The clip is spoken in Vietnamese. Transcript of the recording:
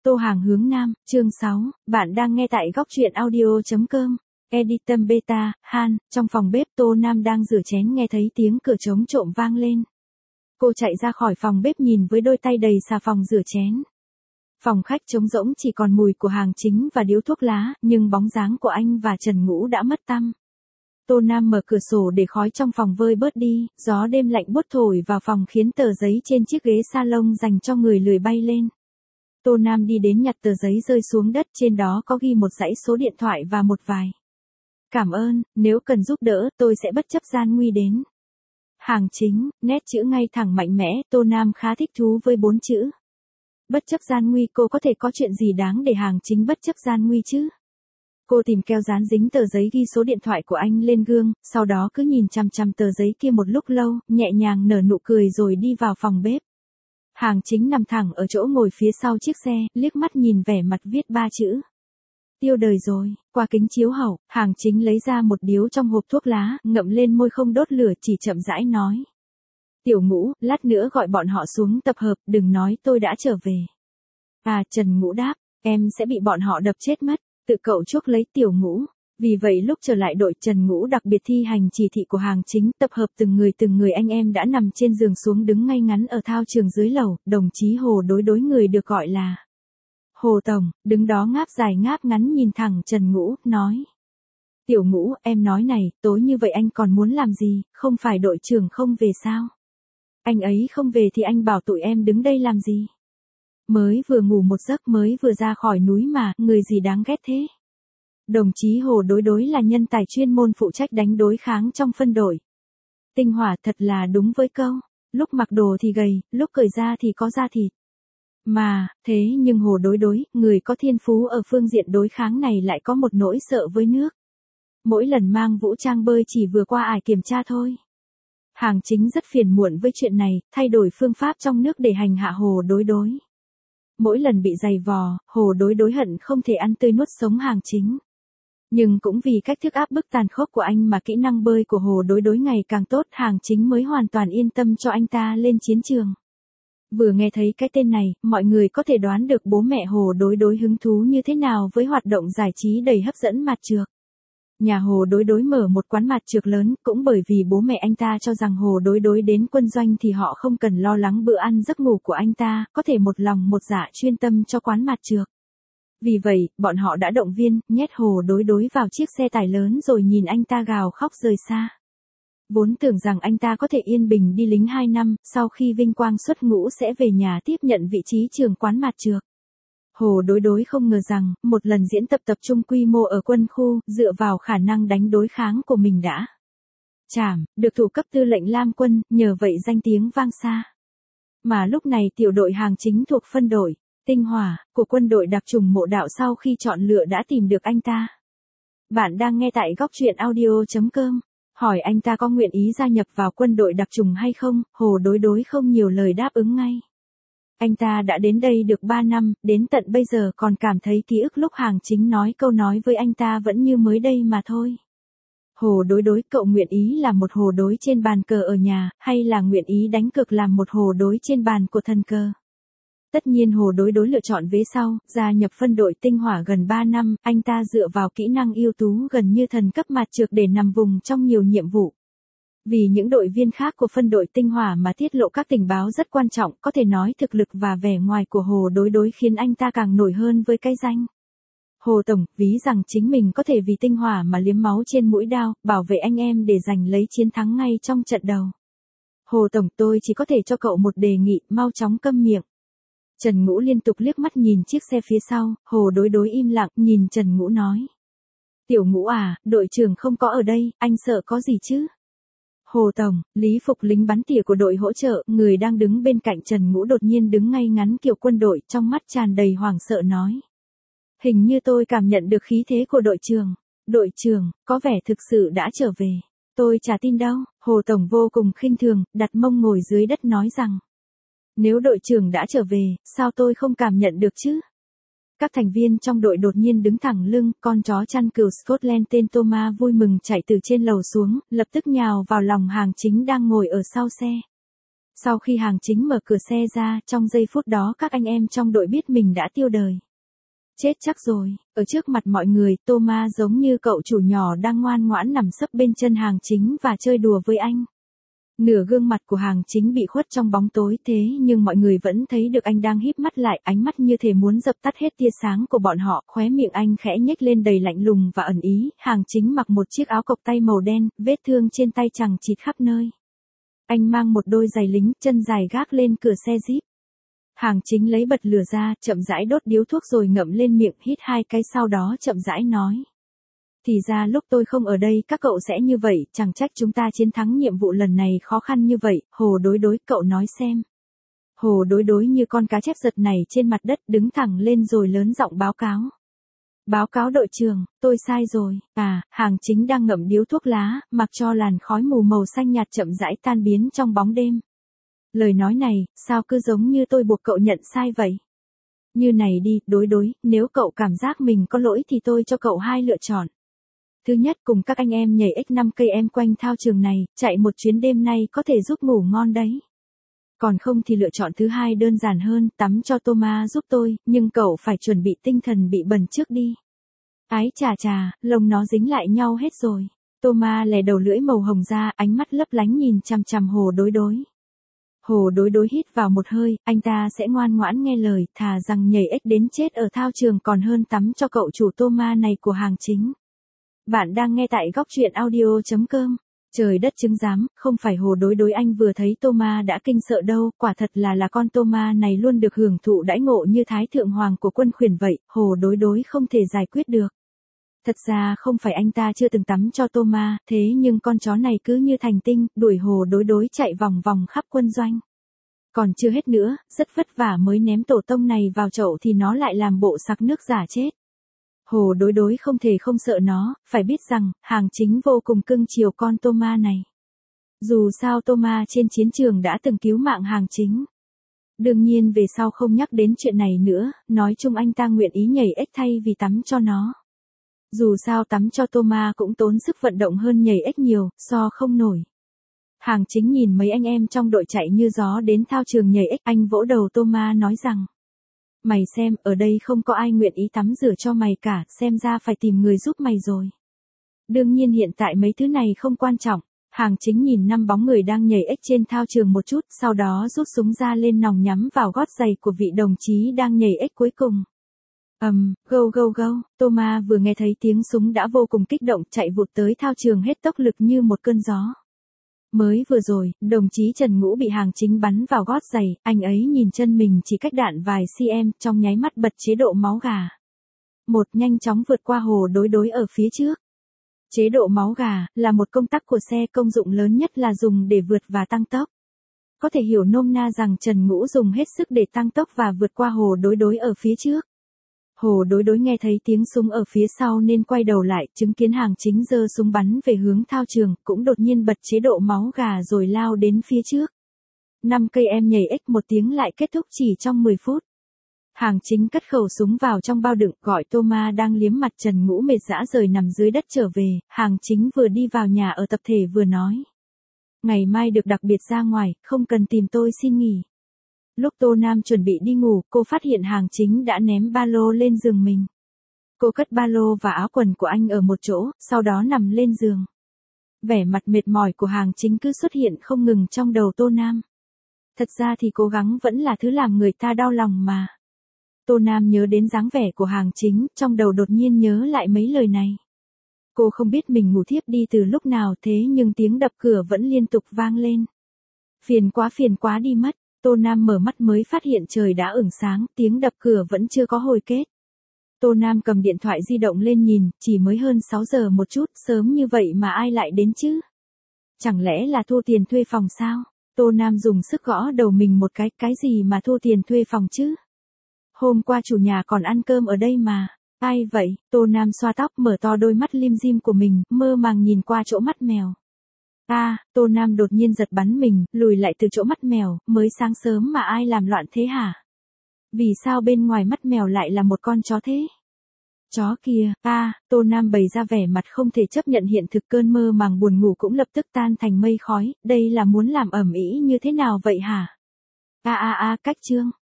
Tô Hàng hướng Nam, chương 6, bạn đang nghe tại góc truyện audio.com. Editor Beta, Han, trong phòng bếp Tô Nam đang rửa chén nghe thấy tiếng cửa trống trộm vang lên. Cô chạy ra khỏi phòng bếp nhìn với đôi tay đầy xà phòng rửa chén. Phòng khách trống rỗng chỉ còn mùi của Hàng Chính và điếu thuốc lá, nhưng bóng dáng của anh và Trần Ngũ đã mất tăm. Tô Nam mở cửa sổ để khói trong phòng vơi bớt đi, gió đêm lạnh buốt thổi vào phòng khiến tờ giấy trên chiếc ghế salon dành cho người lười bay lên. Tô Nam đi đến nhặt tờ giấy rơi xuống đất, trên đó có ghi một dãy số điện thoại và một vài. Cảm ơn, nếu cần giúp đỡ, tôi sẽ bất chấp gian nguy đến. Hàng Chính, nét chữ ngay thẳng mạnh mẽ, Tô Nam khá thích thú với 4 chữ. Bất chấp gian nguy, cô có thể có chuyện gì đáng để Hàng Chính bất chấp gian nguy chứ? Cô tìm keo dán dính tờ giấy ghi số điện thoại của anh lên gương, sau đó cứ nhìn chằm chằm tờ giấy kia một lúc lâu, nhẹ nhàng nở nụ cười rồi đi vào phòng bếp. Hàng Chính nằm thẳng ở chỗ ngồi phía sau chiếc xe, liếc mắt nhìn vẻ mặt viết 3 chữ. Tiêu đời rồi. Qua kính chiếu hậu, Hàng Chính lấy ra một điếu trong hộp thuốc lá, ngậm lên môi không đốt lửa, chỉ chậm rãi nói. Tiểu Ngũ, lát nữa gọi bọn họ xuống tập hợp, đừng nói tôi đã trở về. À, Trần Ngũ đáp, em sẽ bị bọn họ đập chết mất, tự cậu chuốc lấy Tiểu Ngũ. Vì vậy lúc trở lại đội, Trần Ngũ đặc biệt thi hành chỉ thị của Hàng Chính, tập hợp từng người anh em đã nằm trên giường xuống đứng ngay ngắn ở thao trường dưới lầu, đồng chí Hồ đối người được gọi là Hồ Tổng, đứng đó ngáp dài ngáp ngắn nhìn thẳng Trần Ngũ, nói. Tiểu Ngũ, em nói này, tối như vậy anh còn muốn làm gì, không phải đội trưởng không về sao? Anh ấy không về thì anh bảo tụi em đứng đây làm gì? Mới vừa ngủ một giấc, mới vừa ra khỏi núi mà, người gì đáng ghét thế? Đồng chí Hồ đối là nhân tài chuyên môn phụ trách đánh đối kháng trong phân đội. Tinh Hỏa thật là đúng với câu, lúc mặc đồ thì gầy, lúc cởi ra thì có da thịt. Mà, thế nhưng Hồ đối, người có thiên phú ở phương diện đối kháng này lại có một nỗi sợ với nước. Mỗi lần mang vũ trang bơi chỉ vừa qua ải kiểm tra thôi. Hàng Chính rất phiền muộn với chuyện này, thay đổi phương pháp trong nước để hành hạ Hồ đối. Mỗi lần bị giày vò, Hồ đối hận không thể ăn tươi nuốt sống Hàng Chính. Nhưng cũng vì cách thức áp bức tàn khốc của anh mà kỹ năng bơi của Hồ đối ngày càng tốt, Hàng Chính mới hoàn toàn yên tâm cho anh ta lên chiến trường. Vừa nghe thấy cái tên này, mọi người có thể đoán được bố mẹ Hồ đối hứng thú như thế nào với hoạt động giải trí đầy hấp dẫn mạt trược. Nhà Hồ đối mở một quán mạt trược lớn, cũng bởi vì bố mẹ anh ta cho rằng Hồ đối đến quân doanh thì họ không cần lo lắng bữa ăn giấc ngủ của anh ta, có thể một lòng một dạ chuyên tâm cho quán mạt trược. Vì vậy, bọn họ đã động viên, nhét Hồ đối vào chiếc xe tải lớn rồi nhìn anh ta gào khóc rời xa. Vốn tưởng rằng anh ta có thể yên bình đi lính 2 năm, sau khi vinh quang xuất ngũ sẽ về nhà tiếp nhận vị trí trưởng quán mạt trược. Hồ đối không ngờ rằng, một lần diễn tập trung quy mô ở quân khu, dựa vào khả năng đánh đối kháng của mình đã được thủ cấp tư lệnh Lam Quân, nhờ vậy danh tiếng vang xa. Mà lúc này tiểu đội Hàng Chính thuộc phân đội Tinh Hỏa của quân đội đặc chủng Mộ Đạo sau khi chọn lựa đã tìm được anh ta. Bạn đang nghe tại góc truyện audio.com. Hỏi anh ta có nguyện ý gia nhập vào quân đội đặc chủng hay không, Hồ đối không nhiều lời đáp ứng ngay. Anh ta đã đến đây được 3 năm, đến tận bây giờ còn cảm thấy ký ức lúc Hàng Chính nói câu nói với anh ta vẫn như mới đây mà thôi. Hồ đối, cậu nguyện ý làm một hồ đối trên bàn cờ ở nhà, hay là nguyện ý đánh cược làm một hồ đối trên bàn của thần cờ? Tất nhiên Hồ đối lựa chọn vế sau, gia nhập phân đội Tinh Hỏa gần 3 năm, anh ta dựa vào kỹ năng ưu tú gần như thần cấp mạt trược để nằm vùng trong nhiều nhiệm vụ. Vì những đội viên khác của phân đội Tinh Hỏa mà tiết lộ các tình báo rất quan trọng, có thể nói thực lực và vẻ ngoài của Hồ đối khiến anh ta càng nổi hơn với cái danh Hồ Tổng, ví rằng chính mình có thể vì Tinh Hỏa mà liếm máu trên mũi đao, bảo vệ anh em để giành lấy chiến thắng ngay trong trận đầu. Hồ Tổng, tôi chỉ có thể cho cậu một đề nghị, mau chóng câm miệng. Trần Ngũ liên tục liếc mắt nhìn chiếc xe phía sau, Hồ đối im lặng, nhìn Trần Ngũ nói. Tiểu Ngũ à, đội trưởng không có ở đây, anh sợ có gì chứ? Hồ Tổng, Lý Phục lính bắn tỉa của đội hỗ trợ, người đang đứng bên cạnh Trần Ngũ đột nhiên đứng ngay ngắn kiểu quân đội, trong mắt tràn đầy hoảng sợ nói. Hình như tôi cảm nhận được khí thế của đội trưởng. Đội trưởng, có vẻ thực sự đã trở về. Tôi chả tin đâu. Hồ Tổng vô cùng khinh thường, đặt mông ngồi dưới đất nói rằng. Nếu đội trưởng đã trở về, sao tôi không cảm nhận được chứ? Các thành viên trong đội đột nhiên đứng thẳng lưng, con chó chăn cừu Scotland tên Thomas vui mừng chạy từ trên lầu xuống, lập tức nhào vào lòng Hàng Chính đang ngồi ở sau xe. Sau khi Hàng Chính mở cửa xe ra, trong giây phút đó các anh em trong đội biết mình đã tiêu đời. Chết chắc rồi, ở trước mặt mọi người, Thomas giống như cậu chủ nhỏ đang ngoan ngoãn nằm sấp bên chân Hàng Chính và chơi đùa với anh. Nửa gương mặt của Hàng Chính bị khuất trong bóng tối thế nhưng mọi người vẫn thấy được anh đang híp mắt lại, ánh mắt như thể muốn dập tắt hết tia sáng của bọn họ, khóe miệng anh khẽ nhếch lên đầy lạnh lùng và ẩn ý. Hàng Chính mặc một chiếc áo cộc tay màu đen, vết thương trên tay chằng chịt khắp nơi. Anh mang một đôi giày lính, chân dài gác lên cửa xe Jeep. Hàng Chính lấy bật lửa ra, chậm rãi đốt điếu thuốc rồi ngậm lên miệng, hít 2 cái sau đó chậm rãi nói. Thì ra lúc tôi không ở đây các cậu sẽ như vậy, chẳng trách chúng ta chiến thắng nhiệm vụ lần này khó khăn như vậy. Hồ Đối Đối, cậu nói xem. Hồ Đối Đối như con cá chép giật này trên mặt đất, đứng thẳng lên rồi lớn giọng báo cáo. Báo cáo đội trưởng, tôi sai rồi. Hàng Chính đang ngậm điếu thuốc lá, mặc cho làn khói mù màu xanh nhạt chậm rãi tan biến trong bóng đêm. Lời nói này, sao cứ giống như tôi buộc cậu nhận sai vậy? Như này đi, Đối Đối, nếu cậu cảm giác mình có lỗi thì tôi cho cậu 2 lựa chọn. Thứ nhất, cùng các anh em nhảy x5 cây em quanh thao trường này, chạy một chuyến đêm nay có thể giúp ngủ ngon đấy. Còn không thì lựa chọn thứ hai đơn giản hơn, tắm cho Thomas giúp tôi, nhưng cậu phải chuẩn bị tinh thần bị bẩn trước đi. Ái chà, lông nó dính lại nhau hết rồi. Thomas lè đầu lưỡi màu hồng ra, ánh mắt lấp lánh nhìn chằm chằm Hồ Đối Đối. Hồ Đối Đối hít vào một hơi, anh ta sẽ ngoan ngoãn nghe lời, thà rằng nhảy ếch đến chết ở thao trường còn hơn tắm cho cậu chủ Thomas này của Hàng Chính. Bạn đang nghe tại góc truyện audio.com. Trời đất chứng giám, không phải Hồ Đối Đối anh vừa thấy Thomas đã kinh sợ đâu, quả thật là con Thomas này luôn được hưởng thụ đãi ngộ như Thái Thượng Hoàng của quân khuyển vậy, Hồ Đối Đối không thể giải quyết được. Thật ra không phải anh ta chưa từng tắm cho Thomas, thế nhưng con chó này cứ như thành tinh, đuổi Hồ Đối Đối chạy vòng vòng khắp quân doanh. Còn chưa hết nữa, rất vất vả mới ném tổ tông này vào chậu thì nó lại làm bộ sặc nước giả chết. Hồ Đối Đối không thể không sợ nó, phải biết rằng, Hàng Chính vô cùng cưng chiều con Thomas này. Dù sao Thomas trên chiến trường đã từng cứu mạng Hàng Chính. Đương nhiên về sau không nhắc đến chuyện này nữa, nói chung anh ta nguyện ý nhảy ếch thay vì tắm cho nó. Dù sao tắm cho Thomas cũng tốn sức vận động hơn nhảy ếch nhiều, so không nổi. Hàng Chính nhìn mấy anh em trong đội chạy như gió đến thao trường nhảy ếch, anh vỗ đầu Thomas nói rằng. Mày xem, ở đây không có ai nguyện ý tắm rửa cho mày cả, xem ra phải tìm người giúp mày rồi. Đương nhiên hiện tại mấy thứ này không quan trọng. Hàng Chính nhìn 5 bóng người đang nhảy ếch trên thao trường một chút, sau đó rút súng ra lên nòng nhắm vào gót giày của vị đồng chí đang nhảy ếch cuối cùng. Go go go, Thomas vừa nghe thấy tiếng súng đã vô cùng kích động, chạy vụt tới thao trường hết tốc lực như một cơn gió. Mới vừa rồi, đồng chí Trần Ngũ bị Hàng Chính bắn vào gót giày, anh ấy nhìn chân mình chỉ cách đạn vài cm, trong nháy mắt bật chế độ máu gà. Nhanh chóng vượt qua Hồ Đối Đối ở phía trước. Chế độ máu gà là một công tắc của xe, công dụng lớn nhất là dùng để vượt và tăng tốc. Có thể hiểu nôm na rằng Trần Ngũ dùng hết sức để tăng tốc và vượt qua Hồ Đối Đối ở phía trước. Hồ Đối Đối nghe thấy tiếng súng ở phía sau nên quay đầu lại, chứng kiến Hàng Chính giơ súng bắn về hướng thao trường, cũng đột nhiên bật chế độ máu gà rồi lao đến phía trước. 5 cây em nhảy ếch một tiếng lại kết thúc chỉ trong 10 phút. Hàng Chính cất khẩu súng vào trong bao đựng, gọi Thomas đang liếm mặt Trần Ngũ mệt rã rời nằm dưới đất trở về. Hàng Chính vừa đi vào nhà ở tập thể vừa nói. Ngày mai được đặc biệt ra ngoài, không cần tìm tôi xin nghỉ. Lúc Tô Nam chuẩn bị đi ngủ, cô phát hiện Hàng Chính đã ném ba lô lên giường mình. Cô cất ba lô và áo quần của anh ở một chỗ, sau đó nằm lên giường. Vẻ mặt mệt mỏi của Hàng Chính cứ xuất hiện không ngừng trong đầu Tô Nam. Thật ra thì cố gắng vẫn là thứ làm người ta đau lòng mà. Tô Nam nhớ đến dáng vẻ của Hàng Chính, trong đầu đột nhiên nhớ lại mấy lời này. Cô không biết mình ngủ thiếp đi từ lúc nào thế nhưng tiếng đập cửa vẫn liên tục vang lên. Phiền quá đi mất. Tô Nam mở mắt mới phát hiện trời đã ửng sáng, tiếng đập cửa vẫn chưa có hồi kết. Tô Nam cầm điện thoại di động lên nhìn, chỉ mới hơn 6 giờ một chút, sớm như vậy mà ai lại đến chứ? Chẳng lẽ là thu tiền thuê phòng sao? Tô Nam dùng sức gõ đầu mình một cái gì mà thu tiền thuê phòng chứ? Hôm qua chủ nhà còn ăn cơm ở đây mà. Ai vậy? Tô Nam xoa tóc mở to đôi mắt lim dim của mình, mơ màng nhìn qua chỗ mắt mèo. Tô Nam đột nhiên giật bắn mình, lùi lại từ chỗ mắt mèo, mới sáng sớm mà ai làm loạn thế hả? Vì sao bên ngoài mắt mèo lại là một con chó thế? Chó kìa, Tô Nam bày ra vẻ mặt không thể chấp nhận hiện thực, cơn mơ màng buồn ngủ cũng lập tức tan thành mây khói, đây là muốn làm ầm ĩ như thế nào vậy hả? Cách Trương.